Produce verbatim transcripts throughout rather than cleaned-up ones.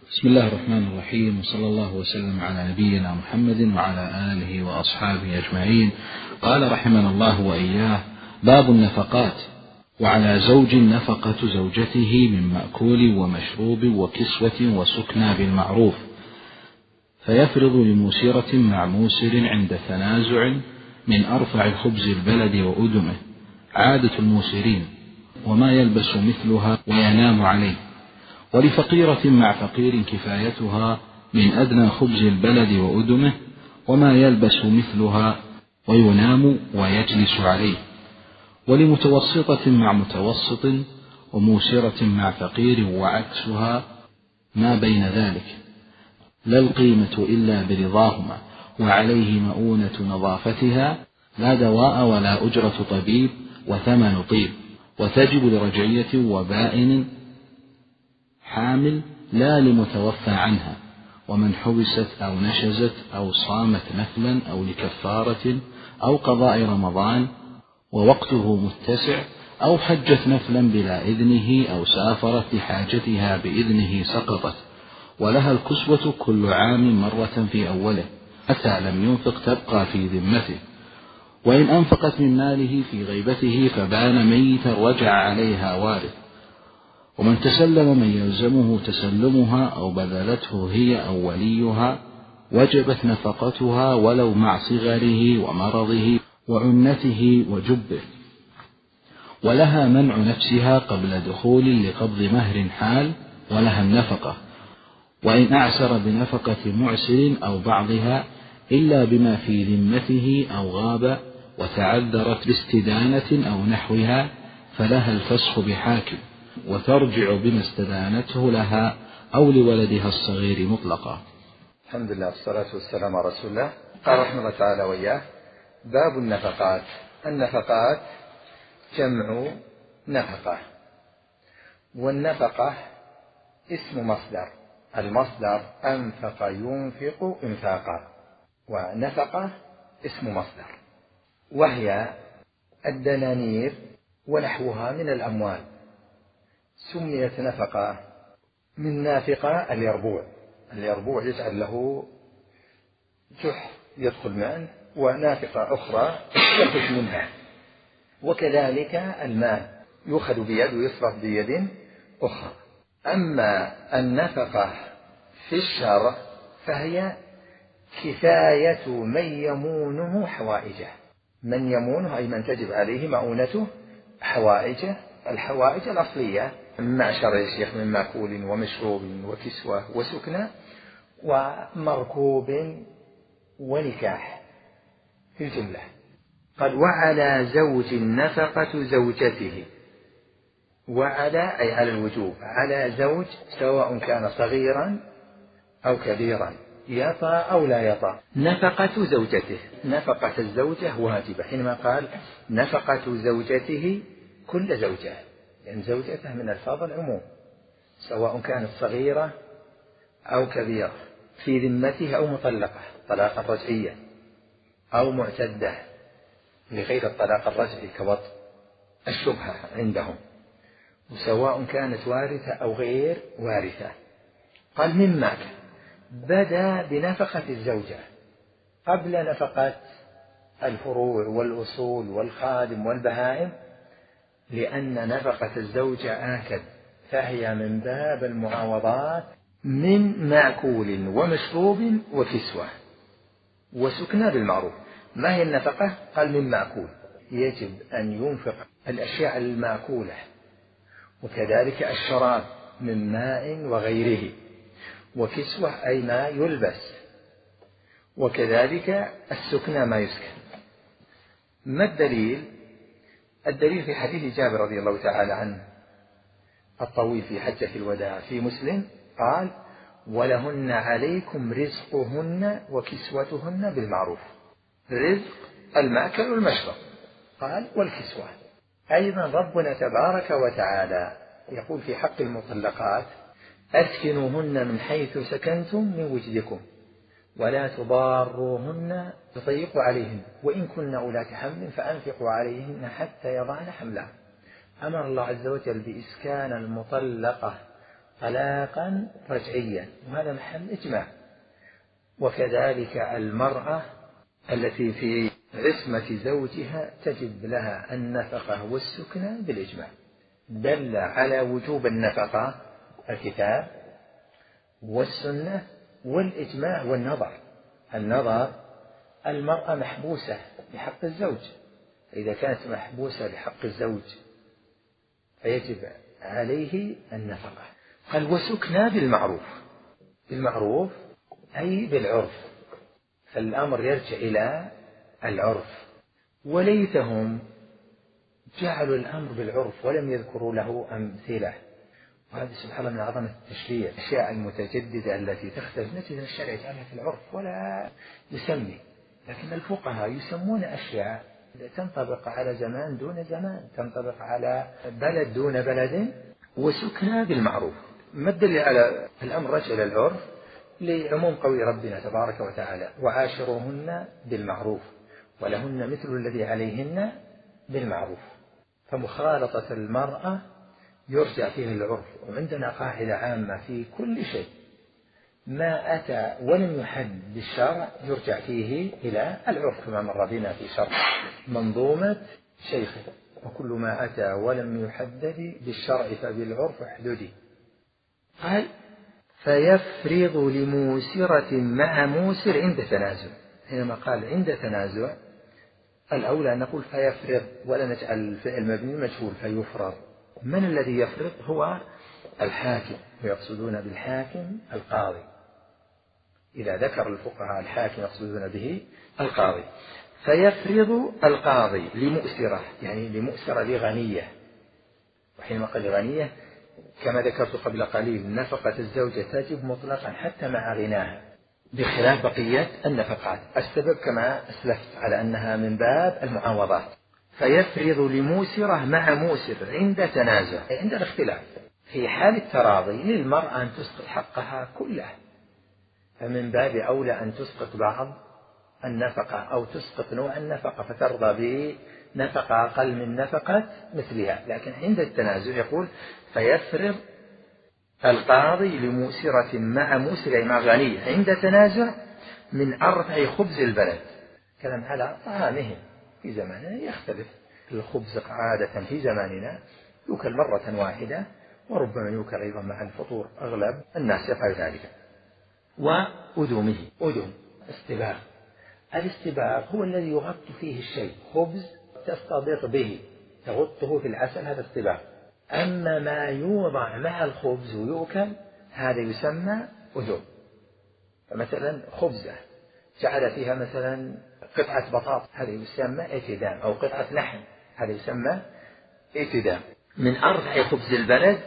بسم الله الرحمن الرحيم، وصلى الله وسلم على نبينا محمد وعلى آله وأصحابه أجمعين. قال رحمنا الله وإياه: باب النفقات. وعلى زوج نفقة زوجته من مأكول ومشروب وكسوة وسكنى بالمعروف، فيفرض لموسرة مع موسر عند تنازع من أرفع خبز البلد وأدمه عادة الموسرين، وما يلبس مثلها وينام عليه. ولفقيرة مع فقير كفايتها من أدنى خبز البلد وأدمه، وما يلبس مثلها وينام ويجلس عليه. ولمتوسطة مع متوسط وموسرة مع فقير وعكسها ما بين ذلك، لا القيمة إلا برضاهما، وعليه مؤونة نظافتها، لا دواء ولا أجرة طبيب وثمن طيب. وتجب لرجعية وبائن حامل لا لمتوفى عنها، ومن حبست أو نشزت أو صامت نفلا أو لكفارة أو قضاء رمضان ووقته متسع، أو حجت نفلا بلا إذنه أو سافرت لحاجتها بإذنه سقطت. ولها الكسوة كل عام مرة في أوله حتى لم ينفق تبقى في ذمته. وإن أنفقت من ماله في غيبته فبان ميتا رجع عليها وارث. ومن تسلم من يلزمه تسلمها أو بذلته هي أو وليها وجبت نفقتها ولو مع صغره ومرضه وعنته وجبه. ولها منع نفسها قبل دخول لقبض مهر حال، ولها النفقة. وإن أعسر بنفقة معسر أو بعضها إلا بما في ذمته أو غاب وتعذرت باستدانة أو نحوها، فلها الفسخ بحاكم، وترجع بما استدانته لها أو لولدها الصغير مطلقا. الحمد لله والصلاة والسلام على رسول الله. قال رحمه الله تعالى وإياه: باب النفقات. النفقات جمع نفقة، والنفقة اسم مصدر. المصدر أنفق ينفق إنفاقا، ونفقة اسم مصدر، وهي الدنانير ونحوها من الأموال. سميت نفقة من نافقة اليربوع. اليربوع يجعل له جح يدخل معه، ونافقة أخرى يخرج منها. وكذلك المال يؤخذ بيد ويصرف بيد أخرى. أما النفقة في الشرع فهي كفاية من يمونه حوائجه. من يمونه أي من تجب عليه مؤونته حوائجه، الحوائج الأصلية معشر يا شيخ من مأكول ومشروب وكسوة وسكنى ومركوب ونكاح في الجملة. قد وعلى زوج نفقة زوجته. وعلى أي على الوجوب، على زوج سواء كان صغيرا أو كبيرا، يطأ أو لا يطأ، نفقة زوجته. نفقة الزوجة واجبة، حينما قال نفقة زوجته كل زوجة، لأن زوجته من الفاظ العموم، سواء كانت صغيرة أو كبيرة، في ذمته أو مطلقة طلاقا رجعيا، أو معتدة لغير الطلاق الرجعي كوطء الشبهة عندهم، وسواء كانت وارثة أو غير وارثة. قال مما بدأ بنفقة الزوجة قبل نفقة الفروع والأصول والخادم والبهائم، لأن نفقة الزوجة آكد، فهي من باب المعاوضات من مأكول ومشروب وكسوة وسكنى بالمعروف. ما هي النفقة؟ قال من مأكول، يجب أن ينفق الأشياء المأكولة، وكذلك الشراب من ماء وغيره، وكسوة أي ما يلبس، وكذلك السكنى ما يسكن. ما الدليل؟ الدليل في حديث جابر رضي الله تعالى عنه الطويل في حجة الوداع في مسلم، قال: ولهن عليكم رزقهن وكسوتهن بالمعروف. رزق المأكل والمشرب، قال والكسوة. أيضا ربنا تبارك وتعالى يقول في حق المطلقات: أسكنوهن من حيث سكنتم من وجدكم ولا تضاروهن تضيقوا عليهن وإن كن أولات حمل فأنفقوا عليهن حتى يضعن حملهن. أمر الله عز وجل بإسكان المطلقة طلاقا رجعيا، وهذا محل إجماع. وكذلك المرأة التي في عصمة زوجها تجب لها النفقة والسكنى بالإجماع. دل على وجوب النفقة الكتاب والسنة والإجماع والنظر. النظر، المرأة محبوسة بحق الزوج، إذا كانت محبوسة بحق الزوج فيجب عليه النفقة. قال وسكنى بالمعروف، بالمعروف أي بالعرف، فالأمر يرجع إلى العرف. وليتهم جعلوا الأمر بالعرف ولم يذكروا له أمثلة، وهذا سبحان الله من عظمة التشريع. الأشياء المتجددة التي تختلف نجد الشرع يجعلها في العرف ولا يسمي، لكن الفقهاء يسمون أشياء تنطبق على زمان دون زمان، تنطبق على بلد دون بلد. وسكنى بالمعروف، ما الدليل على الأمر رجع إلى العرف؟ لعموم قول ربنا تبارك وتعالى وعاشروهن بالمعروف ولهن مثل الذي عليهن بالمعروف. فمخالطة المرأة يرجع فيه العرف. وعندنا قاعدة عامة في كل شيء، ما أتى ولم يحد بالشرع يرجع فيه إلى العرف، كما مر بنا في شرح منظومة شيخه. وكل ما أتى ولم يحدد بالشرع فبالعرف احددي. قال فيفرض لموسرة مع موسر عند تنازع. حينما قال عند تنازع الأولى أن نقول فيفرض ولا نجعل الفعل مبني مجهول فيفرض. من الذي يفرض؟ هو الحاكم، ويقصدون بالحاكم القاضي. إذا ذكر الفقهاء الحاكم يقصدون به القاضي. فيفرض القاضي لمؤسرة، يعني لمؤسرة لغنية. وحينما قال غنية كما ذكرت قبل قليل نفقة الزوجة تجب مطلقا حتى مع غناها، بخلاف بقية النفقات. السبب كما أسلفت على أنها من باب المعاوضات. فيفرض لموسرة مع موسر عند تنازع، عند الاختلاف. في حال التراضي للمرأة أن تسقط حقها كله، فمن باب أولى أن تسقط بعض النفقة أو تسقط نوع النفقة فترضى بنفقة أقل من نفقة مثلها. لكن عند التنازع يقول فيفرض القاضي لموسرة مع موسر مع غنية عند تنازع من أرفع خبز البلد. كلام على طعامهم في زماننا يختلف. الخبز عادة في زماننا يوكل مرة واحدة، وربما يوكل أيضا مع الفطور، أغلب الناس يفعل ذلك. وأدومه، أدوم استباغ. الاستباغ هو الذي يغط فيه الشيء، خبز تستبغ به تغطه في العسل، هذا استباغ. أما ما يوضع مع الخبز ويؤكل هذا يسمى أدوم. فمثلا خبزة جعل فيها مثلا قطعة بطاطا هذا يسمى اعتدام، أو قطعة لحم هذا يسمى اعتدام. من أرفع خبز البلد.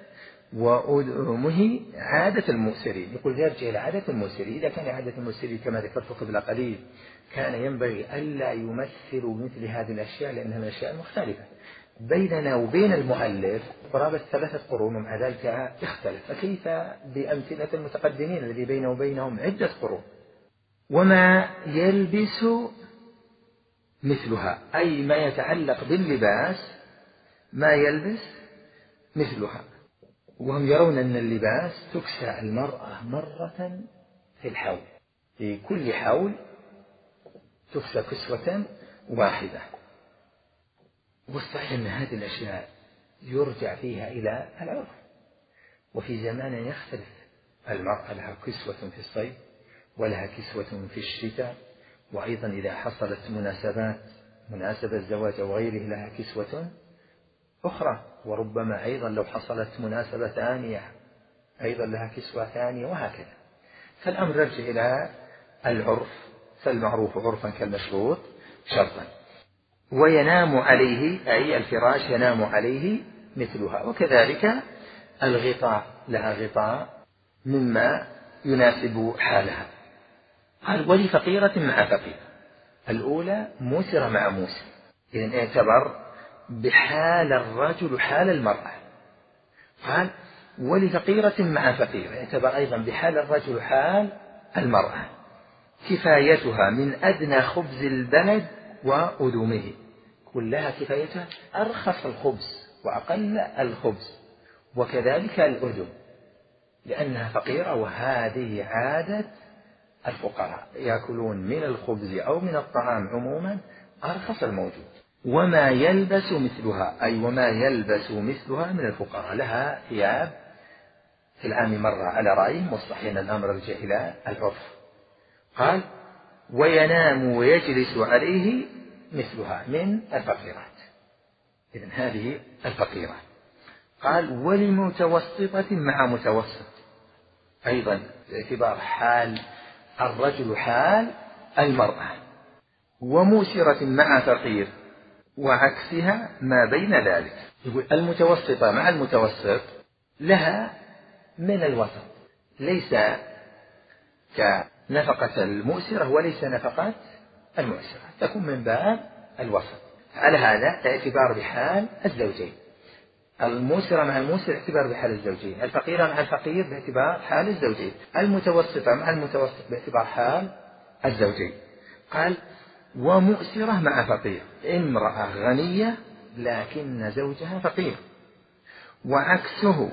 وأدومه عادة المؤسرين، يقول يرجع إلى عادة المؤسرين. إذا كان عادة المؤسرين كما ذكرت قبل قليل كان ينبغي ألا يمثلوا مثل هذه الأشياء، لأنها من الأشياء المختلفة بيننا وبين المؤلف قرابة ثلاثة قرون، ومع ذلك اختلف، فكيف بأمثلة المتقدمين الذي بينه وبينهم عدة قرون. وما يلبس مثلها، أي ما يتعلق باللباس ما يلبس مثلها. وهم يرون أن اللباس تكسى المرأة مرة في الحول، في كل حول تكسى كسوة واحدة. والصحيح أن هذه الأشياء يرجع فيها إلى العرف. وفي زماننا يختلف، المرأة لها كسوة في الصيف ولها كسوة في الشتاء، وأيضا إذا حصلت مناسبات مناسبة الزواج أو غيره لها كسوة أخرى، وربما أيضا لو حصلت مناسبة ثانية أيضا لها كسوة ثانية، وهكذا. فالأمر يرجع إلى العرف، فالمعروف عرفا كالمشروط شرطا. وينام عليه، أي الفراش ينام عليه مثلها. وكذلك الغطاء لها غطاء مما يناسب حالها. قال ولفقيرة مع فقير. الأولى موسر مع موسر، إذن اعتبر بحال الرجل حال المرأة. قال ولفقيرة مع فقير، اعتبر أيضا بحال الرجل حال المرأة. كفايتها من أدنى خبز البلد وأدومه، كلها كفايتها أرخص الخبز وأقل الخبز، وكذلك الأدم لأنها فقيرة، وهذه عادة الفقراء، يأكلون من الخبز أو من الطعام عموما أرخص الموجود. وما يلبس مثلها، أي وما يلبس مثلها من الفقراء، لها ثياب في العام مرة على رأيهم، والصحيح أن الأمر رجع إلى العرف. قال وينام ويجلس عليه مثلها من الفقيرات. إذن هذه الفقيرة. قال ولمتوسطة مع متوسط، أيضا باعتبار حال الرجل حال المرأة، وموسرة مع فقير، وعكسها ما بين ذلك. يقول المتوسطة مع المتوسط لها من الوسط، ليس كنفقة المؤسرة وليس نفقة المؤسرة، تكون من باب الوسط. على هذا الاعتبار بحال الزوجين، الموسرة مع الموسر اعتبار بحال الزوجين، الفقيرة مع الفقير باعتبار حال الزوجين، المتوسطة مع المتوسط باعتبار حال الزوجين. قال ومؤسرة مع فقير، امرأة غنية لكن زوجها فقير، وعكسه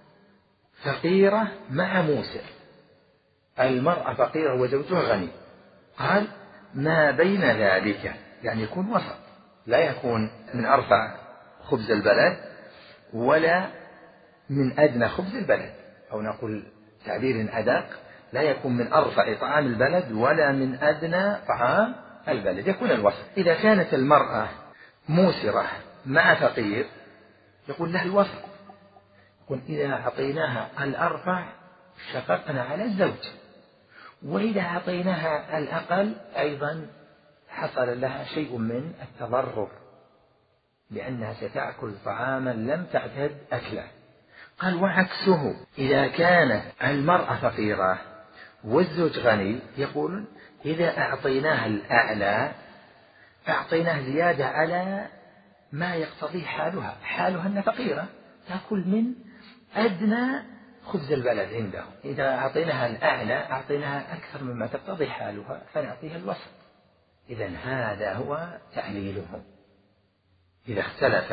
فقيرة مع موسر، المرأة فقيرة وزوجها غني. قال ما بين ذلك، يعني يكون وسط، لا يكون من أرفع خبز البلد ولا من أدنى خبز البلد، أو نقول تعبير أدق، لا يكون من أرفع طعام البلد ولا من أدنى طعام البلد، يكون الوسط. إذا كانت المرأة موسرة مع فقير يقول له الوسط، يقول إذا أعطيناها الأرفع شققنا على الزوج، وإذا أعطيناها الأقل أيضا حصل لها شيء من التضرر، لأنها ستأكل طعاما لم تعتد أكله. قال وعكسه، إذا كانت المرأة فقيرة والزوج غني، يقول إذا أعطيناها الأعلى أعطيناها زيادة على ما يقتضي حالها، حالها أنها فقيرة تأكل من أدنى خبز البلد عنده، إذا أعطيناها الأعلى أعطيناها أكثر مما تقتضي حالها فنعطيها الوسط. إذن هذا هو تعليلهم. إذا اختلف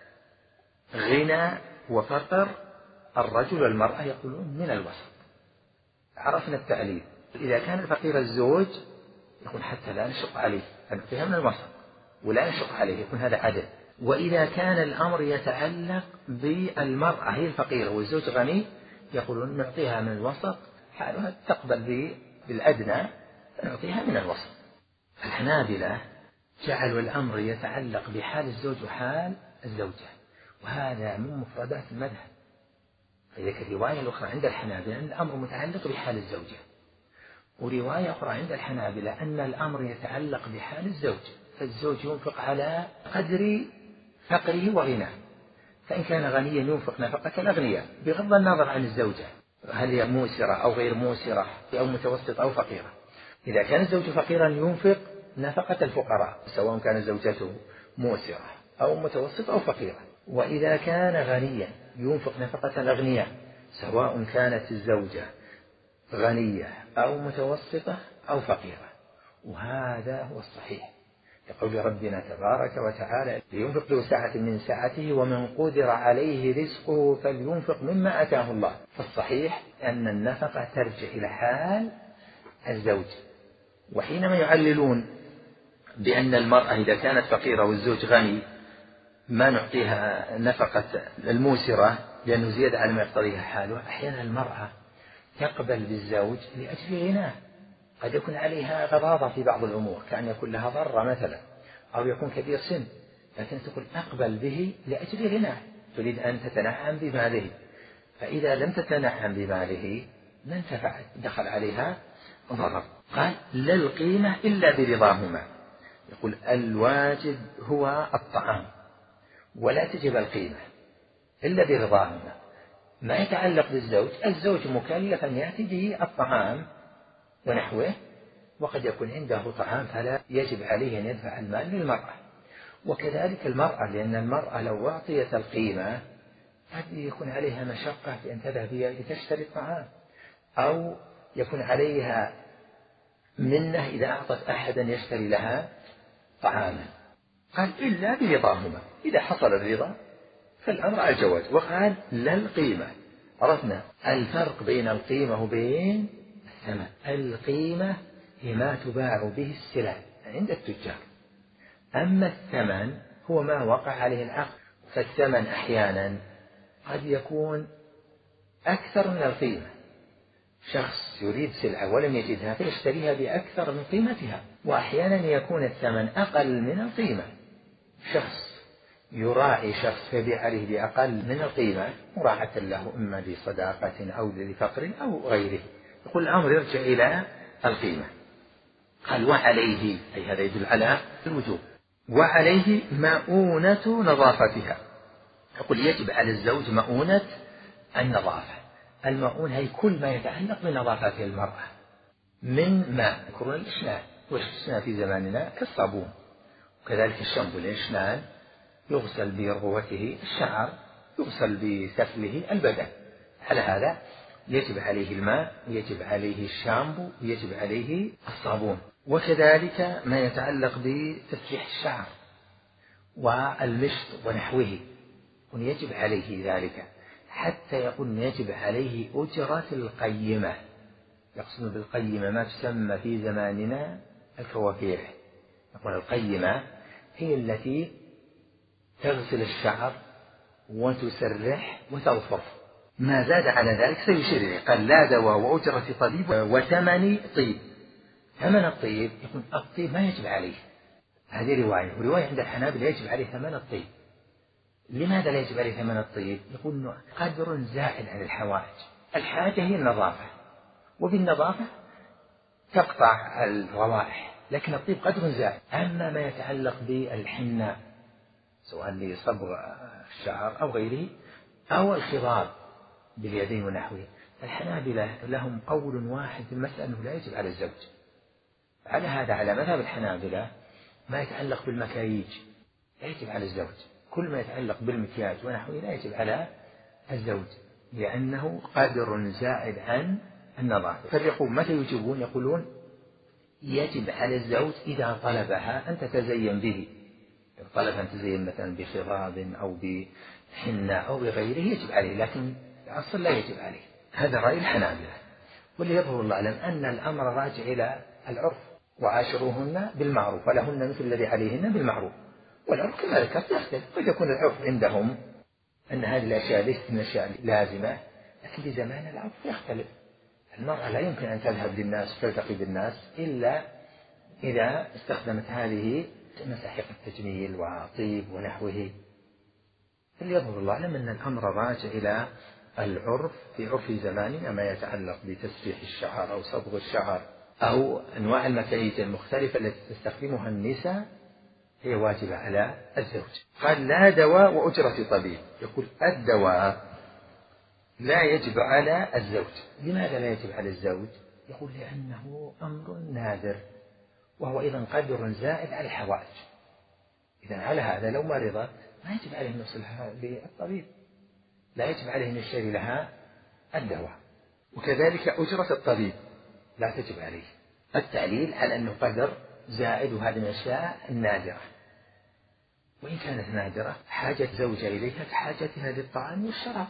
غنى وفقر الرجل والمرأة يقولون من الوسط. عرفنا التعليل. إذا كان الفقير الزوج يقول حتى لا نشق عليه فنعطيها من الوسط ولا نشق عليه، يكون هذا عدل. وإذا كان الأمر يتعلق بالمرأة هي الفقيرة والزوج غني يقولون نعطيها من الوسط، حالها تقبل بالأدنى فنعطيها من الوسط. الحنابلة جعلوا الأمر يتعلق بحال الزوج وحال الزوجة، وهذا من مفردات المذهب. فذلك الرواية الأخرى عند الحنابلة أن الأمر متعلق بحال الزوجة، ورواية أخرى عند الحنابلة أن الأمر يتعلق بحال الزوج، فالزوج ينفق على قدر فقره وغناه، فإن كان غنيا ينفق نفقة الأغنياء بغض النظر عن الزوجة هل هي موسرة أو غير موسرة أو متوسطة أو فقيرة. إذا كان الزوج فقيرا ينفق نفقة الفقراء سواء كانت زوجته موسرة أو متوسطة أو فقيرة. وإذا كان غنيا ينفق نفقة الأغنياء سواء كانت الزوجة غنية أو متوسطة أو فقيرة، وهذا هو الصحيح يقول ربنا تبارك وتعالى لينفق ذو سعة من سعته ومن قدر عليه رزقه فلينفق مما أتاه الله. فالصحيح أن النفقة ترجع إلى حال الزوج. وحينما يعللون بأن المرأة إذا كانت فقيرة والزوج غني ما نعطيها نفقة الموسرة لأنه زيادة على ما يقتضيها حاله، أحيانا المرأة تقبل بالزوج لأجل غناه، قد يكون عليها غضاضة في بعض الأمور كأن يكون لها ضرة مثلا أو يكون كبير سن، لكن تقول أقبل به لأجل غناه، تريد أن تتنعم بماله، فإذا لم تتنعم بماله ما انتفعت دخل عليها ضرر. قال لا القيمة إلا برضاهما، يقول الواجب هو الطعام ولا تجب القيمة إلا برضاهما. ما يتعلق بالزوج، الزوج مكلف أن يأتي به الطعام ونحوه، وقد يكون عنده طعام فلا يجب عليه أن يدفع المال للمرأة، وكذلك المرأة، لأن المرأة لو أعطيت القيمة قد يكون عليها مشقة في أن تذهب لتشتري الطعام، أو يكون عليها منه إذا أعطت أحدا يشتري لها طعاما. قال إلا برضاهما، إذا حصل الرضا فالأمر على الجواز. وقال لا القيمة، عرفنا الفرق بين القيمة وبين الثمن. القيمة هي ما تباع به السلع عند التجار، أما الثمن هو ما وقع عليه العقد. فالثمن أحيانا قد يكون أكثر من القيمة، شخص يريد سلعة ولم يجدها فيشتريها بأكثر من قيمتها، وأحيانا يكون الثمن أقل من القيمة، شخص يراعي شخص فيبيع عليه بأقل من القيمة مراعاة له إما لصداقة أو لفقر أو غيره، يقول الأمر يرجع إلى القيمة. قال وعليه، أي هذا يدل على الوجوب، وعليه مؤونة نظافتها. يقول يجب على الزوج مؤونة النظافة. المؤونة هي كل ما يتعلق بنظافة المرأة من ماء، يذكرون الإشنان، والإشنان في زماننا كالصابون، وكذلك الشامبو الإشنان يغسل برغوته الشعر، يغسل بسفله البدن. على هذا يجب عليه الماء، ويجب عليه الشامبو، ويجب عليه الصابون. وكذلك ما يتعلق بتسريح الشعر والمشط ونحوه يجب عليه ذلك، حتى يقول يجب عليه أجرة القيمة. يقصد بالقيمة ما تسمى في زماننا الكوافير. يقول القيمة هي التي تغسل الشعر وتسرح وتظفر، ما زاد على ذلك سيشير إليه. قال لا دواء وأجرة طبيب وثمن طيب. ثمن الطيب يقول الطيب ما يجب عليه، هذه رواية، ورواية عند الحنابلة يجب عليه ثمن الطيب. لماذا لا يجب عليه ثمن الطيب؟ يقول إنه قدر زائد عن الحوائج. الحاجة هي النظافة، وبالنظافة تقطع الروائح، لكن الطيب قدر زائد. أما ما يتعلق بالحناء سواء لصبغ الشعر أو غيره أو الخضار باليدين ونحوه، الحنابلة لهم قول واحد في المسألة أنه لا يجب على الزوج. على هذا على مذهب الحنابلة ما يتعلق بالمكاييج لا يجب على الزوج، كل ما يتعلق بالمكياج ونحوه لا يجب على الزوج، لأنه قدر زائد عن النظافة. فيقول متى يجبون؟ يقولون يجب على الزوج إذا طلبها أن تتزين به، طلب أن تزين مثلا بخضاب أو بحنة أو بغيره يجب عليه، لكن الأصل لا يجب عليه. هذا رأي الحنابلة. واللي يظهر الله أعلم أن الأمر راجع إلى العرف، وعاشروهن بالمعروف ولهن مثل الذي عليهن بالمعروف. والعرف كما ذكرت يختلف، قد يكون العرف عندهم أن هذه الأشياء ليست من الأشياء لازمة، لكن في زمان العرف يختلف. المرأة لا يمكن أن تذهب للناس وتلتقي بالناس إلا إذا استخدمت هذه مساحيق التجميل وطيب ونحوه. اللي يظهر الله أعلم أن الأمر راجع إلى العرف. في عرف زماننا ما يتعلق بتسريح الشعر أو صبغ الشعر أو أنواع المكاييج المختلفة التي تستخدمها النساء هي واجبة على الزوج. قال لا دواء وأجرة طبيب. يقول الدواء لا يجب على الزوج. لماذا لا يجب على الزوج؟ يقول لأنه أمر نادر، وهو أيضا قدر زائد على الحوائج. إذا على هذا لو مرضت ما يجب عليه أن يوصلها للطبيب، لا يجب عليه أن يشتري لها الدواء. وكذلك أجرة الطبيب لا تجب عليه. التعليل على أنه قدر زائد، وهذه من الأشياء النادرة، وإن كانت نادرة حاجة زوجة إليها كحاجتها للطعام والشراب.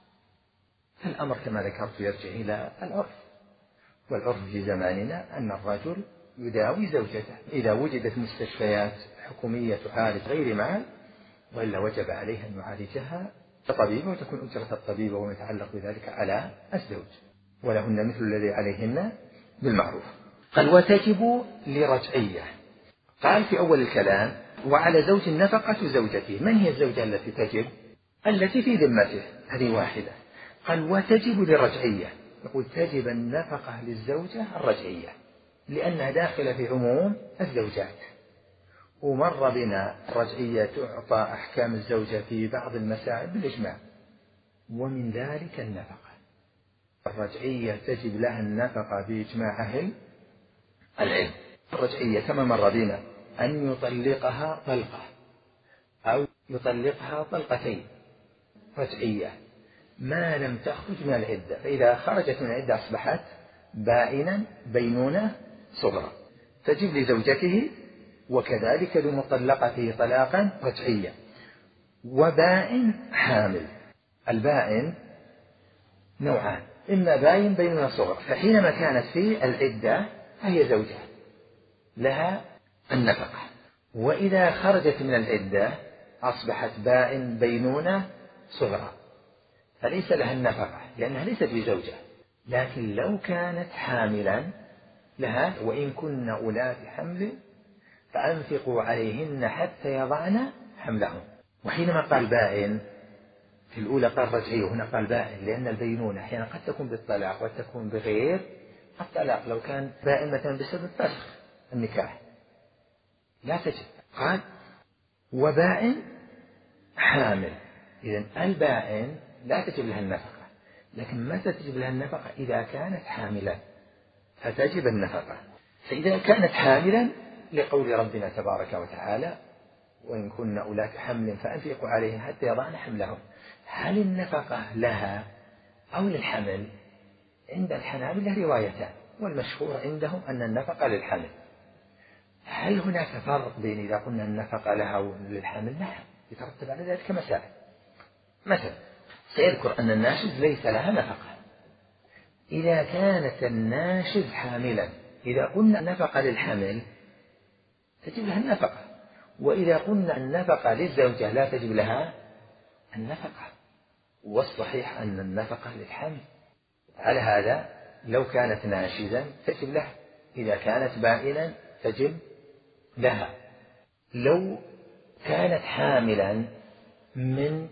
فالأمر كما ذكرت يرجع إلى العرف، والعرف في زماننا أن الرجل يداوي زوجته. إذا وجدت مستشفيات حكومية تعالج غير مال وإلا وجب عليه أن يعالجها طبيبة، وتكون أجرة الطبيبة وما يتعلق بذلك على الزوج، ولهن مثل الذي عليهن بالمعروف. قال وتجب لرجعية. قال في أول الكلام وعلى زوج نفقة زوجته. من هي الزوجة التي تجب؟ التي في ذمته، هذه واحدة. قال وتجب لرجعية. يقول تجب النفقة للزوجة الرجعية لأنها داخلة في عموم الزوجات. ومر بنا الرجعية تعطى أحكام الزوجة في بعض المسائل بالإجماع، ومن ذلك النفقة. الرجعية تجب لها النفقة بإجماع أهل العلم. الرجعية كما مر بنا أن يطلقها طلقة أو يطلقها طلقتين رجعية ما لم تخرج من العدة، فإذا خرجت من العدة أصبحت بائنا بينونة صغرى، تجب لزوجته وكذلك لمطلقته طلاقا رجعيا. وبائن حامل. البائن نوعان، إما باين بينونة صغرى، فحينما كانت في العدة فهي زوجة لها النفقة، وإذا خرجت من العدة أصبحت باين بينونة صغرى فليس لها النفقة لأنها ليست بزوجة. لكن لو كانت حاملا لها، وإن كن أولات حمل فأنفقوا عليهن حتى يضعن حملهن. وحينما قال باين في الأولى قال رجعي، وهنا قال باين، لأن البينونة أحيانا قد تكون بالطلاق وتكون بغير الطلاق. لو كان باين مثلا بسبب فسخ النكاح لا تجب. قال وبائن حامل، إذن البائن لا تجب لها النفقة، لكن متى تجب لها النفقة؟ إذا كانت حاملا فتجب النفقة. فإذا كانت حاملا لقول ربنا تبارك وتعالى وإن كن أولات حمل فأنفقوا عليهن حتى يضعن حملهن، هل النفقة لها أو للحمل؟ عند الحنابلة روايتان، والمشهور عندهم أن النفقة للحمل. هل هناك فرق بين إذا قلنا النفقة لها وللحمل؟ نعم، يترتب على ذلك مسائل. مثلا سيذكر أن الناشز ليس لها نفقة إذا كانت الناشز حاملا. إذا قلنا النفقة للحمل تجب لها النفقة، وإذا قلنا النفقة للزوجة لا تجب لها النفقة، والصحيح أن النفقة للحمل. على هذا لو كانت ناشزا تجب لها، إذا كانت بائنا تجب لها، لو كانت حاملا من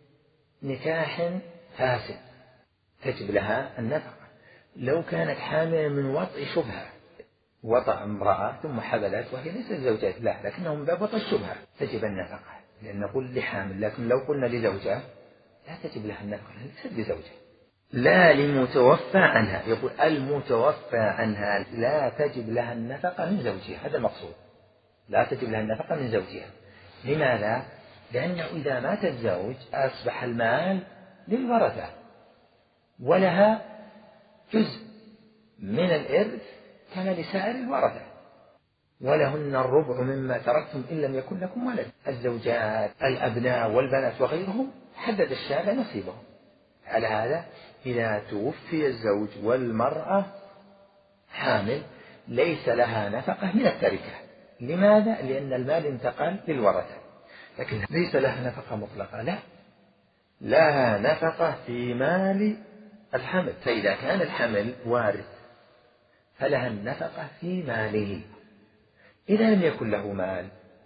نكاح فاسد تجب لها النفقة، لو كانت حاملا من وطئ شبهة، وطأ امرأة ثم حبلت وهي ليست زوجة لا، لكنه من باب وطئ الشبهة تجب النفقة، لأن نقول لحامل. لكن لو قلنا لزوجة لا تجب لها النفقة ليست بزوجة. لا لمتوفى عنها، يقول المتوفى عنها لا تجب لها النفقة من زوجها، هذا المقصود، لا تجب لها النفقة من زوجها. لماذا؟ لأنه إذا مات الزوج أصبح المال للورثة ولها جزء من الإرث كما لسائر الورثة، ولهن الربع مما تركتم إن لم يكن لكم ولد. الزوجات الأبناء والبنات وغيرهم حدد الشارع نصيبهم. على هذا إذا توفي الزوج والمرأة حامل ليس لها نفقة من التركة. لماذا؟ لأن المال انتقل للورثة، لكن ليس لها نفقة مطلقة، لا، لها نفقة في مال الحمل. فإذا كان الحمل وارث فلها النفقة في ماله. إذا لم يكن له مال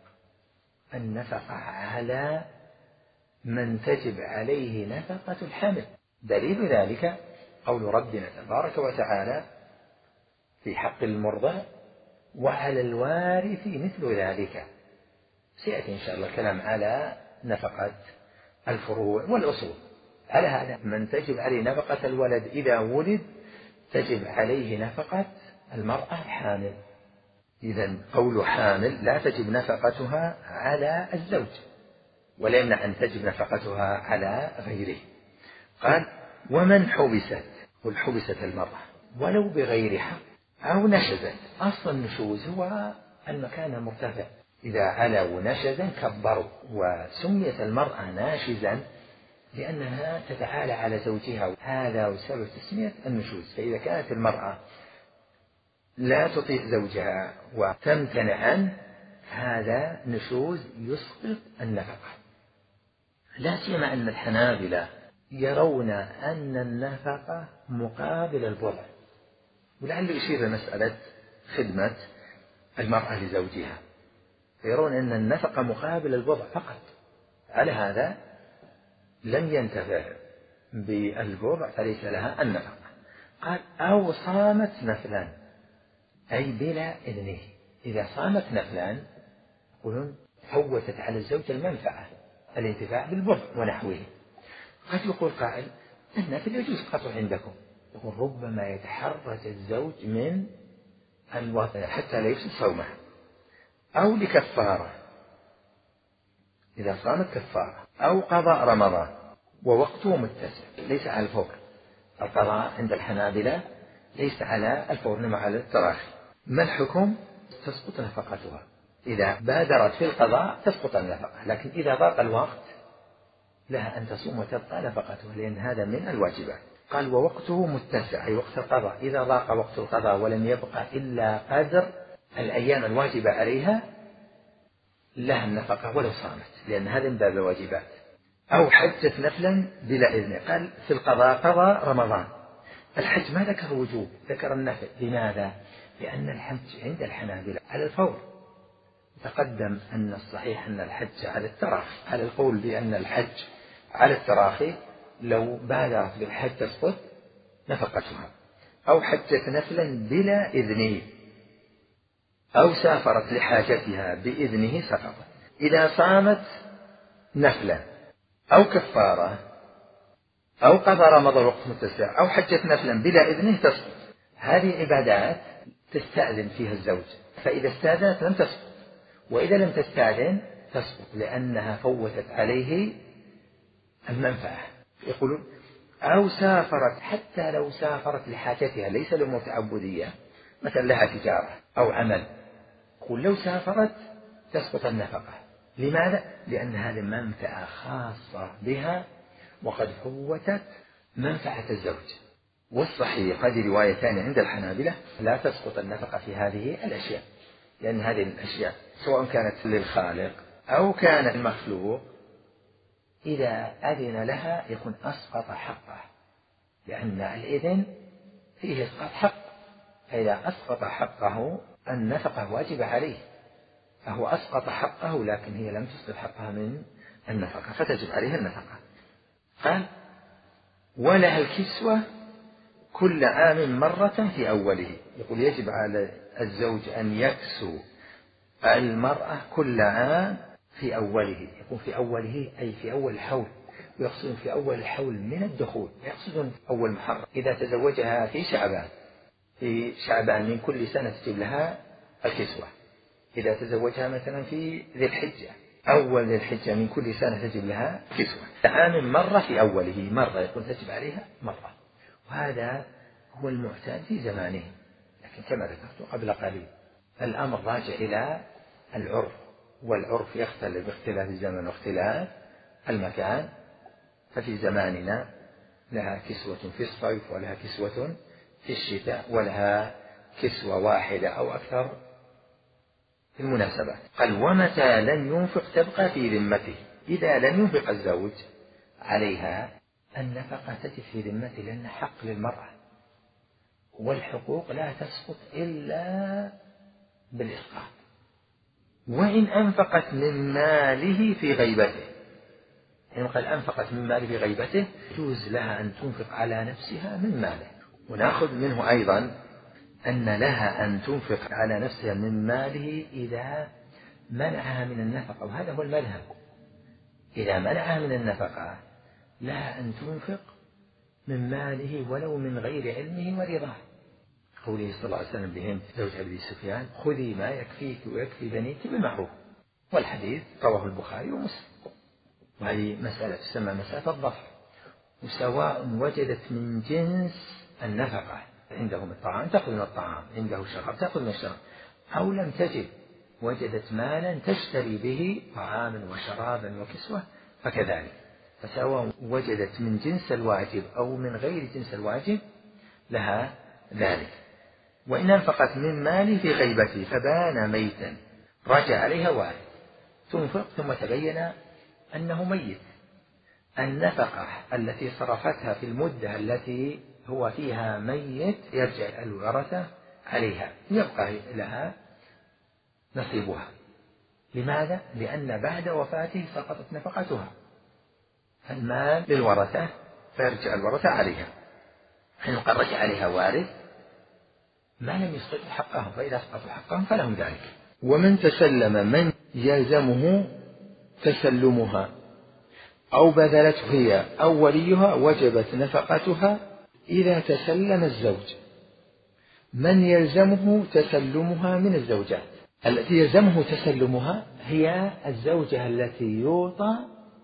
النفقة على من تجب عليه نفقة الحمل. دليل ذلك قول ربنا تبارك وتعالى في حق المرضع وعلى الوارث مثل ذلك. سيأتي إن شاء الله الكلام على نفقة الفروع والأصول. على هذا من تجب عليه نفقة الولد إذا ولد تجب عليه نفقة المرأة الحامل. إذن قول حامل لا تجب نفقتها على الزوج، ولا يمنع أن تجب نفقتها على غيره. قال ومن حبست، قل حبست المرأة ولو بغير حق أو نشزت. أصل النشوز هو المكان المرتفع، إذا علوا نشزا كبروا، وسميت المرأة ناشزا لأنها تتعالى على زوجها، هذا سبب تسمية النشوز. فإذا كانت المرأة لا تطيع زوجها وتمتنع عنه هذا نشوز يسقط النفقة. لا سيما أن الحنابلة يرون أن النفقة مقابل البضع، ولعله يشير لمسألة خدمة المرأة لزوجها، يرون أن النفقة مقابل البضع فقط. على هذا لم ينتفع بالبضع فليس لها النفقة. قال أو صامت نفلا، أي بلا إذنه. إذا صامت نفلا يقولون فوتت على الزوج المنفعة، الانتفاع بالبضع ونحوه. قد يقول قائل النفل يجوز قطع عندكم، يقول ربما يتحرج الزوج من الوطن حتى لا يفسد صومه، أو لكفارة إذا صامت كفارة، أو قضاء رمضان ووقته متسع ليس على الفور. القضاء عند الحنابلة ليس على الفور إنما على التراخي. ما الحكم؟ تسقط نفقتها. إذا بادرت في القضاء تسقط النفقة، لكن إذا ضاق الوقت لها أن تصوم وتبقى نفقتها، لأن هذا من الواجبات. قال ووقته متسع، أي وقت القضاء، إذا ضاق وقت القضاء ولم يبقى إلا قدر الأيام الواجبة عليها لها النفقة ولو صامت، لأن هذا من باب الواجبات. أو حجت نفلا بلا إذن. قال في القضاء قضى رمضان، الحج ما ذكر وجوب، ذكر النفل. لماذا؟ لأن الحج عند الحنابلة على الفور. تقدم أن الصحيح أن الحج على التراخي، على القول بأن الحج على التراخي لو بالغت بالحج تسقط نفقتها. أو حجت نفلا بلا إذنه، أو سافرت لحاجتها بإذنه سقطت. إذا صامت نفلا أو كفارة أو قضى رمضان وقت متسع أو حجت نفلا بلا إذنه تسقط. هذه عبادات تستأذن فيها الزوج، فإذا استأذنت لم تسقط، وإذا لم تستأذن تسقط لأنها فوتت عليه المنفعة. يقولون أو سافرت، حتى لو سافرت لحاجتها ليس لأمور تعبدية، مثلا لها تجارة أو عمل، يقول لو سافرت تسقط النفقة. لماذا؟ لأن هذه منفعة خاصة بها وقد فوتت منفعة الزوج. والصحيح هذه روايتان عند الحنابلة لا تسقط النفقة في هذه الأشياء، لأن هذه الأشياء سواء كانت للخالق أو كانت المخلوق إذا أذن لها يكون أسقط حقه، لأن الإذن فيه إسقاط حق، فإذا أسقط حقه النفقة واجبة عليه، فهو أسقط حقه لكن هي لم تسقط حقها من النفقة فتجب عليها النفقة. قال ولها الكسوة كل عام مرة في أوله. يقول يجب على الزوج أن يكسو المرأة كل عام في أوله. يقول في أوله أي في أول الحول، ويقصدون في أول الحول من الدخول، يقصدون أول محرم. إذا تزوجها في شعبان، في شعبان من كل سنة تجب لها الكسوة. إذا تزوجها مثلا في ذي الحجة، أول ذي الحجة من كل سنة تجب لها كسوة. عام مرة في أوله، مرة يقول تجب عليها مرة، وهذا هو المعتاد في زمانه. لكن كما ذكرت قبل قليل الأمر راجع إلى العرف، والعرف يختلف باختلاف الزمن واختلاف المكان. ففي زماننا لها كسوة في الصيف، ولها كسوة في الشتاء، ولها كسوة واحدة أو أكثر في المناسبات. قال ومتى لن ينفق تبقى في ذمته. إذا لم ينفق الزوج عليها النفقة تجب في ذمته، لأن حق للمرأة، والحقوق لا تسقط إلا بالإسقاط. وإن أنفقت من ماله في غيبته، يعني قال أنفقت من ماله في غيبته يجوز لها أن تنفق على نفسها من ماله. ونأخذ منه أيضا أن لها أن تنفق على نفسها من ماله إذا منعها من النفقة، وهذا هو المذهب. إذا منعها من النفقة لها أن تنفق من ماله ولو من غير علمه ورضاه. قوله صلى الله عليه وسلم لهند زوج أبي سفيان خذي ما يكفيك ويكفي بنيك بالمعروف، والحديث رواه البخاري ومسلم. وهذه مسألة تسمى مسألة الظفر. وسواء وجدت من جنس النفقة، عندهم الطعام تأخذ من الطعام، عنده شراب تأخذ من الشراب، أو لم تجد وجدت مالا تشتري به طعاما وشرابا وكسوة فكذلك. فسواء وجدت من جنس الواجب أو من غير جنس الواجب لها ذلك. وإن أنفقت من ماله في غيبته فبان ميتا رجع عليها وارث، تنفق ثم تبين أنه ميت، النفقة التي صرفتها في المدة التي هو فيها ميت يرجع الورثة عليها، يبقى لها نصيبها. لماذا؟ لأن بعد وفاته سقطت نفقتها، المال للورثة فيرجع الورثة عليها. حين قد رجع عليها وارث ما لم يسقط حقهم، فإذا سقطوا حقهم فلهم ذلك. ومن تسلم من يلزمه تسلمها أو بذلته هي أو وليها وجبت نفقتها إذا تسلم الزوج. من يلزمه تسلمها من الزوجات، التي يلزمه تسلمها هي الزوجة التي يوطى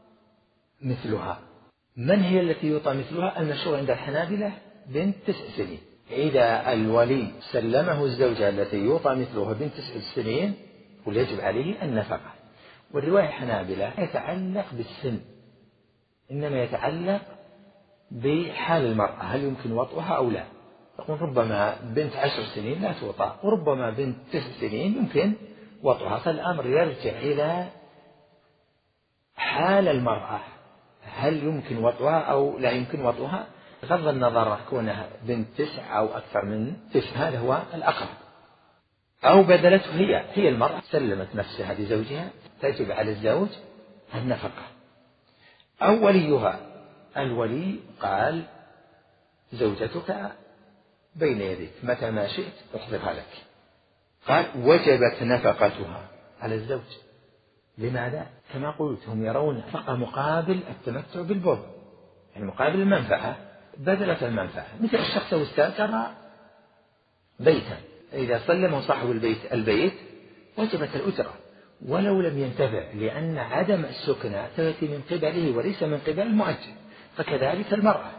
مثلها. من هي التي يوطى مثلها؟ المشهور عند الحنابلة بنت تسع سنين. إذا الولي سلمه الزوجة التي يوطى مثلها بنت تسع سنين ويجب عليه النفقة. والرواية الحنابلة يتعلق بالسن، إنما يتعلق بحال المرأة هل يمكن وطئها أو لا. يقول ربما بنت عشر سنين لا توطأ، وربما بنت تسع سنين يمكن وطئها، فالأمر يرجع إلى حال المرأة هل يمكن وطئها أو لا يمكن وطئها، بغض النظر كونها بنت تسع أو أكثر من تسع، هذا هو الأقرب. أو بذلته هي هي المرأة سلمت نفسها لزوجها، تجب على الزوج النفقة. أو وليها، الولي قال زوجتك بين يديك متى ما شئت أحضرها لك، قال وجبت نفقتها على الزوج. لماذا؟ كما قلت هم يرون نفقة مقابل التمتع بالبر، يعني مقابل المنفعة بذلت المنفعة. مثل الشخص لو استأجر بيتا، إذا سلمه صاحب البيت البيت وجبت الأجرة ولو لم ينتفع، لأن عدم السكنى تأتي من قبله وليس من قبل المؤجر. فكذلك المرأة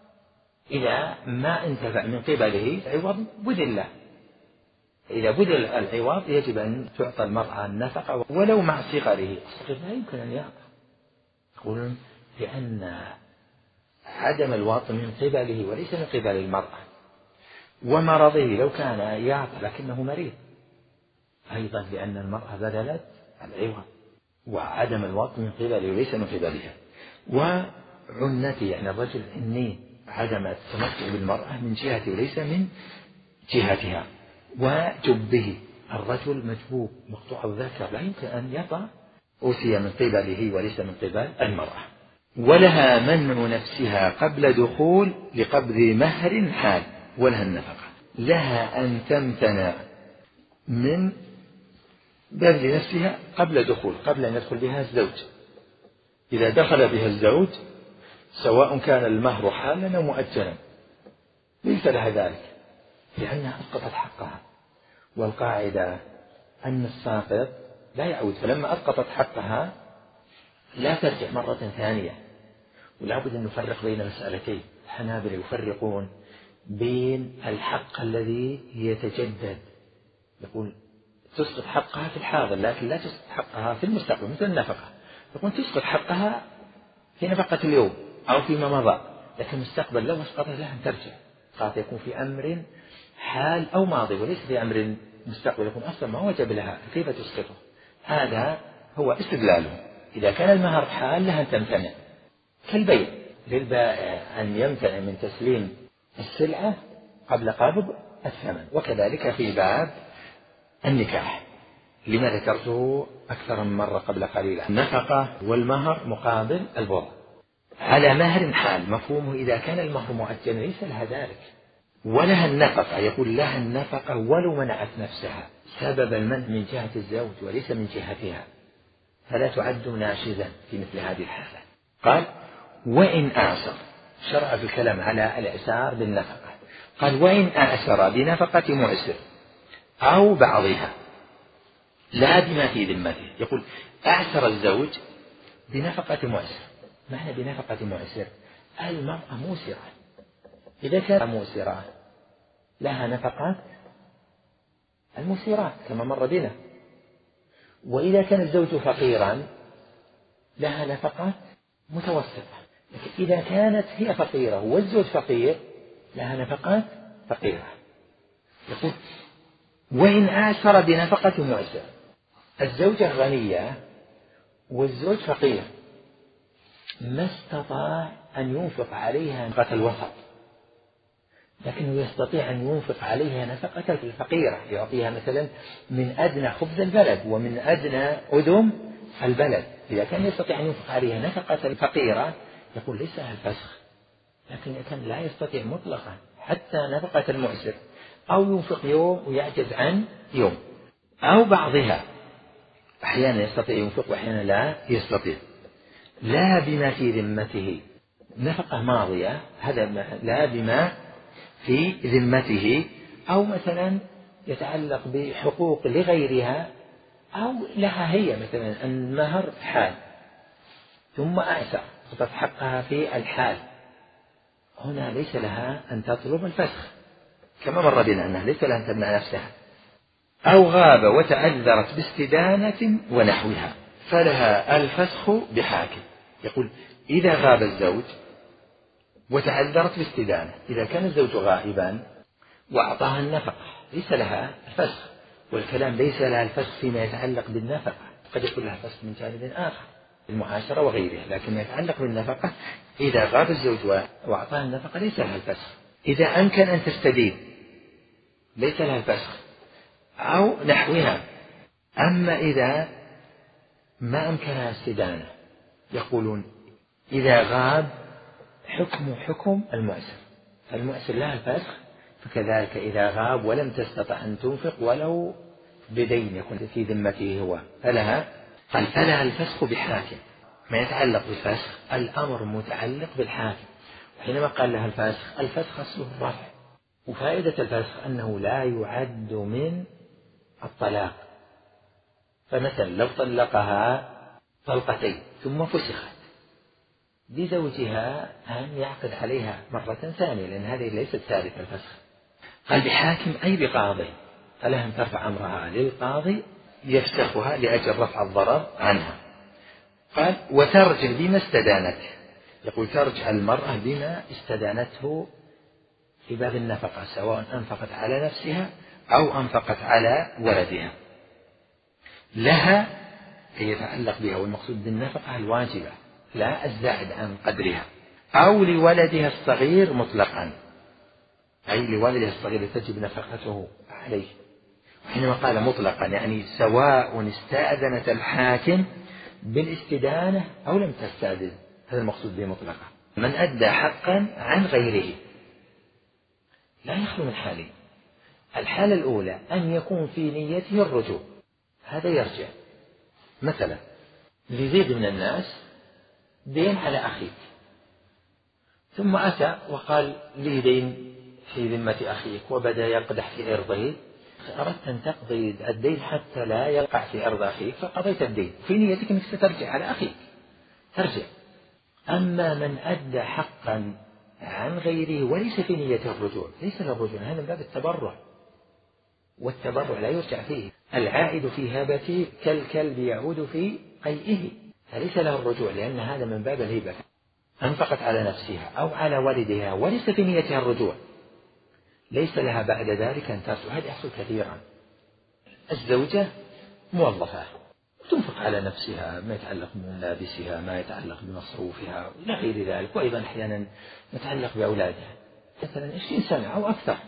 إذا ما انتفع من قبله عوض بذل له، إذا بذل العوض يجب أن تعطى المرأة النفقة ولو مع صغره. الصغير لا يمكن أن يعطى، يقولون لأن عدم الوطء من قبله وليس من قبل المرأة. ومرضه لو كان يعطى لكنه مريض أيضا، لأن المرأة بذلت العوض، وعدم الوطء من قبله وليس من قبلها. وعنته يعني الرجل عني عدم التمتع بالمرأة من جهته وليس من جهتها. وجبه، الرجل مجبوب مقطوع الذكر لا يمكن أن يطأ، أوتي من قبله وليس من قبل المرأة. ولها منع نفسها قبل دخول لقبض مهر حال، ولها النفقة، لها أن تمتنع من بذل نفسها قبل دخول، قبل أن يدخل بها الزوج. إذا دخل بها الزوج سواء كان المهر حالا أو مؤجلا ليس لها ذلك، لأنها أسقطت حقها، والقاعدة أن الساقط لا يعود، فلما أسقطت حقها لا ترجع مرة ثانية. ولا بد أن نفرق بين مسألتين. الحنابلة يفرقون بين الحق الذي يتجدد، يقول تسقط حقها في الحاضر لكن لا تسقط حقها في المستقبل، مثل النفقة، يقول تسقط حقها في نفقة اليوم أو فيما مضى، لكن المستقبل لو أسقطها لها أن ترجع. قد يكون في أمر حال أو ماضي وليس في أمر مستقبل، يكون أصلا ما وجب لها كيف تسقطه. هذا هو استدلاله. إذا كان المهر حال لها أن تمتنع، كالبيع للبائع أن يمتنع من تسليم السلعة قبل قبض الثمن، وكذلك في باب النكاح لما ذكرته أكثر من مرة قبل قليل. النفقة والمهر مقابل البر على مهر حال، مفهومه إذا كان المهر مؤجلا ليس لها ذلك. ولها النفقة، يقول لها النفقة ولو منعت نفسها، سبب المنع من جهة الزوج وليس من جهتها، فلا تعد ناشزا في مثل هذه الحالة. قال وإن أعسر، شرع في الكلام على الإعسار بالنفقة، قال وإن أعسر بنفقة معسر أو بعضها لا بما في ذمته. يقول أعسر الزوج بنفقة معسر، معنى بنفقة معسر المرأة موسرة، إذا كانت موسرة لها نفقات الموسرات كما مر بنا، وإذا كان الزوج فقيرا لها نفقات متوسطة، لكن إذا كانت هي فقيرة والزوج فقير لها نفقات فقيرة. يقول وإن أعسر بنفقة معسر، الزوجة غنية والزوج فقير، ما استطاع أن ينفق عليها نفقة الوسط، لكنه يستطيع أن ينفق عليها نفقة الفقيرة، يعطيها مثلا من أدنى خبز البلد ومن أدنى أدم البلد. إذا كان يستطيع أن ينفق عليها نفقة الفقيرة يقول ليس لها الفسخ، لكن إذا كان لا يستطيع مطلقا حتى نفقة المعسر، أو ينفق يوم ويعجز عن يوم، أو بعضها، أحيانا يستطيع ينفق وأحيانا لا يستطيع، لا بما في ذمته، نفقة ماضية، هذا لا بما في ذمته، أو مثلا يتعلق بحقوق لغيرها أو لها هي، مثلا المهر حال ثم أعسر سقط حقها في الحال، هنا ليس لها أن تطلب الفسخ كما مر بنا أنها ليس لها أن تمنع نفسها. أو غاب وتعذرت باستدانة ونحوها فلها الفسخ بحاكم. يقول إذا غاب الزوج وتعذرت باستدانة. إذا كان الزوج غائبا وأعطاها النفقة ليس لها الفسخ، والكلام ليس لها الفسخ فيما يتعلق بالنفقة، قد يكون لها فسخ من جانب آخر المعاشرة وغيره، لكن ما يتعلق بالنفقة إذا غاب الزوج وأعطاها النفقة ليس لها الفسخ. إذا أمكن أن تستدين ليس لها الفسخ أو نحوها. أما إذا ما أمكنها استدانة يقولون إذا غاب حكم حكم المؤسر، فالمؤسر لها الفسخ، فكذلك إذا غاب ولم تستطع أن تنفق ولو بدين يكون في ذمته هو فلها، قال فلها الفسخ بحاكم. ما يتعلق بالفسخ الأمر متعلق بالحاكم، وحينما قال لها الفسخ الفسخ أصله الرفع، وفائدة الفسخ أنه لا يعد من الطلاق. فمثلا لو طلقها طلقتين ثم فسخت بزوجها أن يعقد عليها مرة ثانية، لأن هذه ليست ثالث الفسخ. قال بحاكم أي بقاضي، فلها أن ترفع أمرها للقاضي يفسخها لأجل رفع الضرر عنها. قال وترجع بما استدانت، يقول ترجع المرأة بما استدانته في باب النفقة، سواء أنفقت على نفسها أو أنفقت على ولدها، لها أي يتعلق بها، والمقصود بالنفقة الواجبة لا الزائد عن قدرها، أو لولدها الصغير مطلقا، أي لولدها الصغير تجب نفقته عليه. وحينما قال مطلقا يعني سواء استأذنت الحاكم بالاستدانة أو لم تستأذن، هذا المقصود به مطلقا. من أدى حقا عن غيره لا يخلو من حالين: الحالة الأولى أن يكون في نيته الرجوع، هذا يرجع. مثلا لزيد من الناس دين على أخيك، ثم أتى وقال لي دين في ذمة أخيك وبدأ يقدح في عرضه، أردت أن تقضي الدين حتى لا يقع في عرض أخيك فقضيت الدين، في نيتك أنك سترجع على أخيك ترجع. أما من أدى حقا عن غيره وليس في نيته الرجوع، ليس له الرجوع، هذا من باب التبرع، والتبرع لا يرجع فيه. العائد في هبته كالكلب يعود في قيئه، فليس له الرجوع، لأن هذا من باب الهبة. أنفقت على نفسها أو على والدها وليس في نيتها الرجوع، ليس لها بعد ذلك أن ترجع. هذا يحصل كثيرا. الزوجة موظفة تنفق على نفسها ما يتعلق بملابسها، ما يتعلق بمصروفها إلى غير ذلك، وأيضا أحيانا يتعلق بأولادها، مثلا عشرين سنة أو أكثر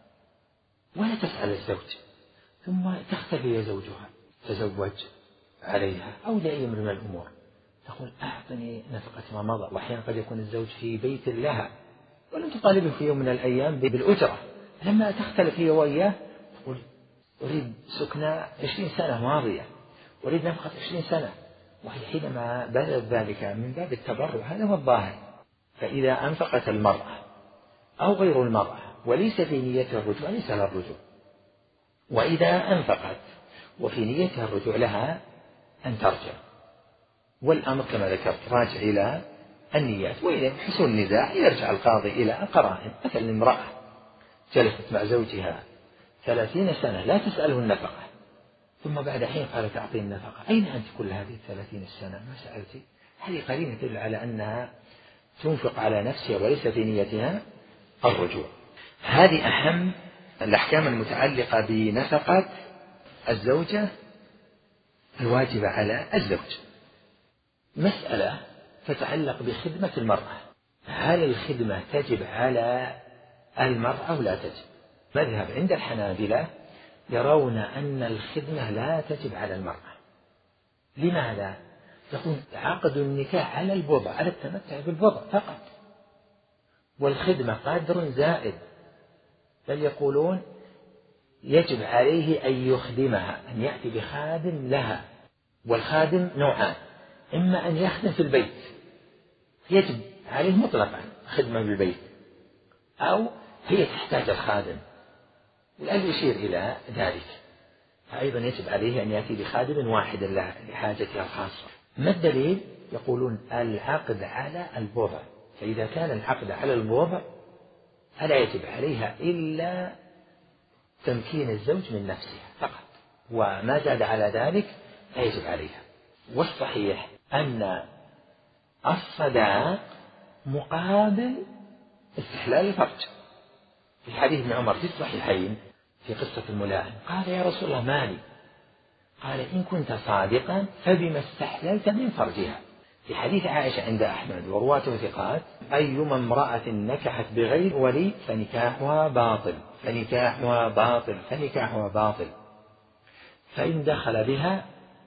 ولا تسأل الزوج، ثم تختفي زوجها تزوج عليها أو لأي أمر من الأمور، تقول أعطني نفقة ما مضى. وأحيانا قد يكون الزوج في بيت لها ولم تطالبه في يوم من الأيام بالأجرة، لما تختلف هي وإياه تقول أريد سكنى عشرين سنة ماضية، أريد نفقة عشرين سنة، وهي حينما بدأت ذلك من باب التبرع، هذا هو الظاهر. فإذا أنفقت المرأة أو غير المرأة وليس في نيتها الرجوع ليس لها الرجوع، وإذا أنفقت وفي نيتها الرجوع لها أن ترجع. والأمر كما ذكرت راجع إلى النيات، وإذا حصول النزاع يرجع القاضي إلى القرائن. مثلا امرأة جلست مع زوجها ثلاثين سنة لا تسأله النفقة، ثم بعد حين قالت أعطيني النفقة، أين أنت كل هذه الثلاثين السنة ما سألتي؟ هذه قرينة تدل على أنها تنفق على نفسها وليس في نيتها الرجوع. هذه أهم الأحكام المتعلقة بنفقة الزوجة الواجبة على الزوج. مسألة تتعلق بخدمة المرأة، هل الخدمة تجب على المرأة أو لا تجب؟ مذهب عند الحنابلة يرون أن الخدمة لا تجب على المرأة. لماذا؟ يقول عقد النكاح على البضع، على التمتع بالبضع فقط، والخدمة قدر زائد، بل يقولون يجب عليه أن يخدمها، أن يأتي بخادم لها، والخادم نوعان: إما أن يخدم في البيت يجب عليه مطلقا خدمة بالبيت، أو هي تحتاج الخادم، والآن يشير إلى ذلك، فأيضا يجب عليه أن يأتي بخادم واحد لحاجتها الخاصة. ما الدليل؟ يقولون العقد على البضع، فإذا كان العقد على البضع فلا يجب عليها إلا تمكين الزوج من نفسها فقط، وما زاد على ذلك لا يجب عليها. والصحيح أن الصداق مقابل استحلال الفرج. في حديث ابن عمر في الصحيحين في قصة الملاعن قال يا رسول الله مالي؟ قال إن كنت صادقا فبما استحللت من فرجها. في حديث عائشة عند أحمد ورواته ثقات أيما امرأة نكحت بغير ولي فنكاحها باطل فنكاحها باطل فنكاحها باطل فإن دخل بها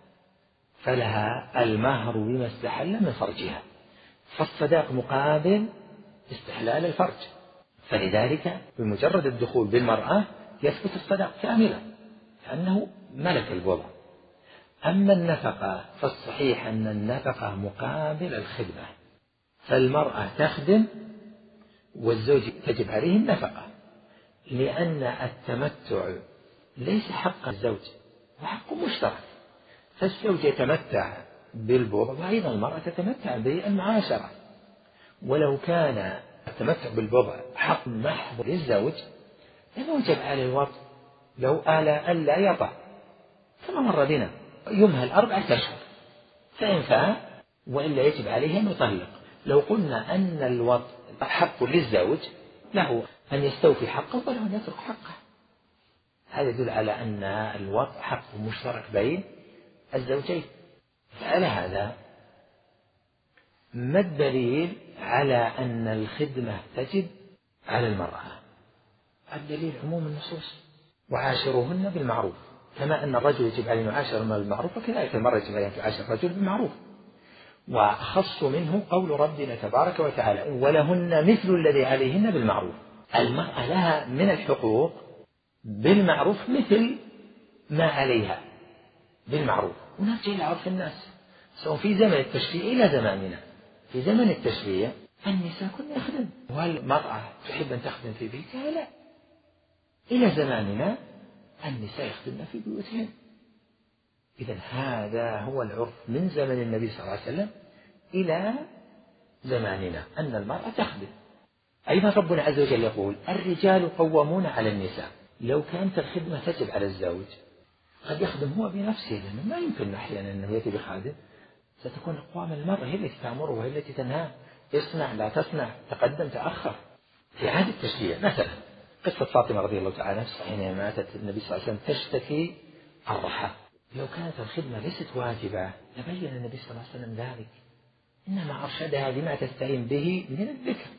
فلها المهر بما استحل من فرجها. فالصداق مقابل استحلال الفرج، فلذلك بمجرد الدخول بالمرأة يثبت الصداق كاملا لأنه ملك الوضع. أما النفقة فالصحيح أن النفقة مقابل الخدمة، فالمرأة تخدم والزوج تجب عليه النفقة، لأن التمتع ليس حق الزوج وحق مشترك، فالزوج يتمتع بالبضع وأيضا المرأة تتمتع بالمعاشرة. ولو كان التمتع بالبضع حق محض للزوج لما وجب عليه الوطء لو آل ألا يطع كما مر بنا يمهل أربعة أشهر فإن فعل وإلا يجب عليه أن يطلق. لو قلنا أن الوطء حق للزوج له أن يستوفي حقه وله أن يترك حقه، هذا يدل على أن الوطء حق مشترك بين الزوجين. فعلى هذا ما الدليل على أن الخدمة تجب على المرأة؟ الدليل عموم النصوص وعاشروهن بالمعروف، كما أن الرجل يجب عليه أن يعاشر بالمعروف وكذلك المرأة يجب عليه أن تعاشر الرجل بالمعروف. وخص منه قول ربنا تبارك وتعالى ولهن مثل الذي عليهن بالمعروف. المرأة لها من الحقوق بالمعروف مثل ما عليها بالمعروف. ونرجع إلى عرف الناس سواء في زمن التشريع إلى زماننا. في زمن التشريع النساء كن يخدم، وهل المرأة تحب أن تخدم في بيتها؟ لا. إلى زماننا النساء يخدمن في بيوتهن. إذن هذا هو العرف من زمن النبي صلى الله عليه وسلم إلى زماننا أن المرأة تخدم. أيضا ربنا عز وجل يقول الرجال قوامون على النساء. لو كانت الخدمة تجب على الزوج قد يخدم هو بنفسه، لأنه ما يمكن أحيانا أنه يأتي بخادم، ستكون أقوام المرأة هي التي تأمره وهي التي تنهاه، اصنع لا تصنع، تقدم تأخر. في عهد التشريع مثلا قصة فاطمة رضي الله تعالى عنها حين ماتت النبي صلى الله عليه وسلم تشتكي الرحى. لو كانت الخدمة ليست واجبة لبين النبي صلى الله عليه وسلم ذلك، إنما أرشدها لما تستعين به من الذكر.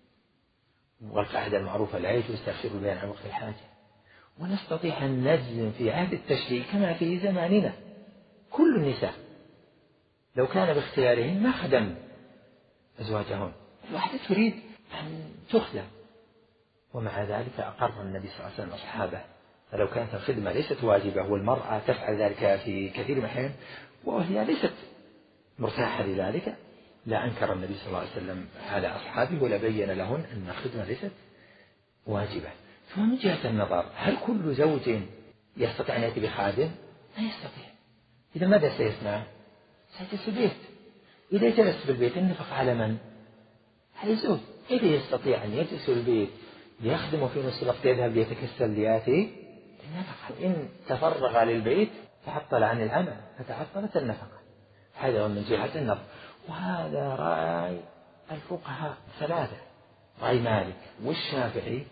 والقاعدة المعروفة لا يجوز تأخير البيان عن وقت الحاجة. ونستطيع أن نجزم في عهد التشريع كما في زماننا كل النساء لو كان باختيارهن ما خدم أزواجهن، الواحدة تريد أن تخدم، ومع ذلك أقر النبي صلى الله عليه وسلم أصحابه. فلو كانت الخدمة ليست واجبة والمرأة تفعل ذلك في كثير من الأحيان وهي ليست مرتاحة لذلك لا أنكر النبي صلى الله عليه وسلم على أصحابه ولبين لهن أن الخدمة ليست واجبة. فمن جهة النظر هل كل زوج يستطيع أن يأتي بخادم؟ لا يستطيع. إذا ماذا سيصنع؟ سيجلس في البيت. إذا جلس في البيت النفقة على من؟ على الزوج. إذا يستطيع أن يجلس في البيت ليخدم في نصف الوقت يذهب ليتكسل ليأتي النفقة. إن تفرغ للبيت تعطل عن العمل فتعطلت النفقة. هذا من جهة النظر. وهذا رأي الفقهاء ثلاثة، رأي مالك والشافعي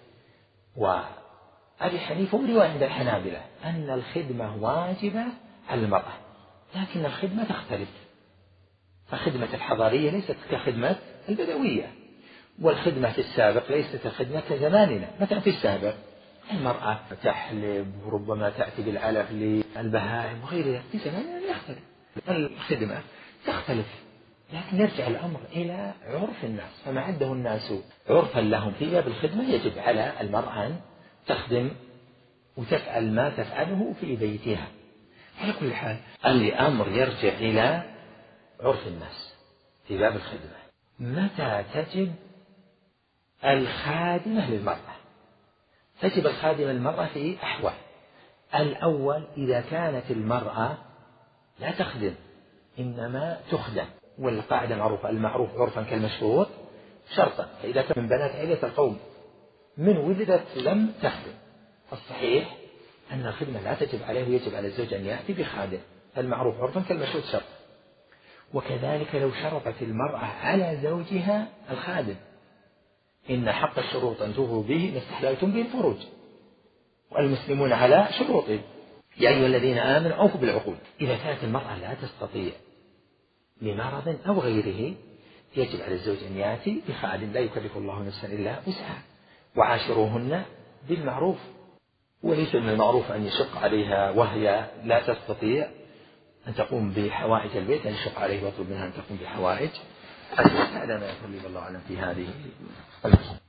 وأبي حنيفة ورواية عند الحنابلة أن الخدمة واجبة على المرأة، لكن الخدمة تختلف. فخدمة الحضارية ليست كخدمة البدوية، والخدمة في السابق ليست الخدمة كزماننا. مثلا في السابق المرأة تحلب وربما تأتي بالعلف للبهائم وغير ذلك، في زماننا يختلف الخدمة تختلف. لكن يرجع الأمر إلى عرف الناس، فما عده الناس عرفا لهم في باب الخدمة يجب على المرأة أن تخدم وتفعل ما تفعله في بيتها. على كل حال الأمر يرجع إلى عرف الناس في باب الخدمة. متى تجب الخادمة للمرأة؟ تجب الخادمة للمرأة في أحوال. الأول إذا كانت المرأة لا تخدم إنما تخدم، والقاعدة معروفة المعروف عرفا كالمشهور شرطا، فإذا كان من بنات عيلة القوم من ولدت لم تخدم. الصحيح أن الخدمة لا تجب عليه ويجب على الزوج أن يأتي بخادم، المعروف عرفا كالمشهور شرط. وكذلك لو شرطت المرأة على زوجها الخادم، إن حق الشروط أن توفوا به ما استحللتم به الفروج، والمسلمون على شروطهم. يا أيها الذين آمنوا أوفوا بالعقود. إذا كانت المرأة لا تستطيع لمرض أو غيره يجب على الزوج أن يأتي بخادم، لا يكلف الله نفسا إلا وسعها. وعاشروهن بالمعروف، وليس من المعروف أن يشق عليها وهي لا تستطيع أن تقوم بحوائج البيت، أن يشق عليه ويطلب منها أن تقوم بحوائج البيت. هذا ما يقول الله أعلم في هذه المسألة.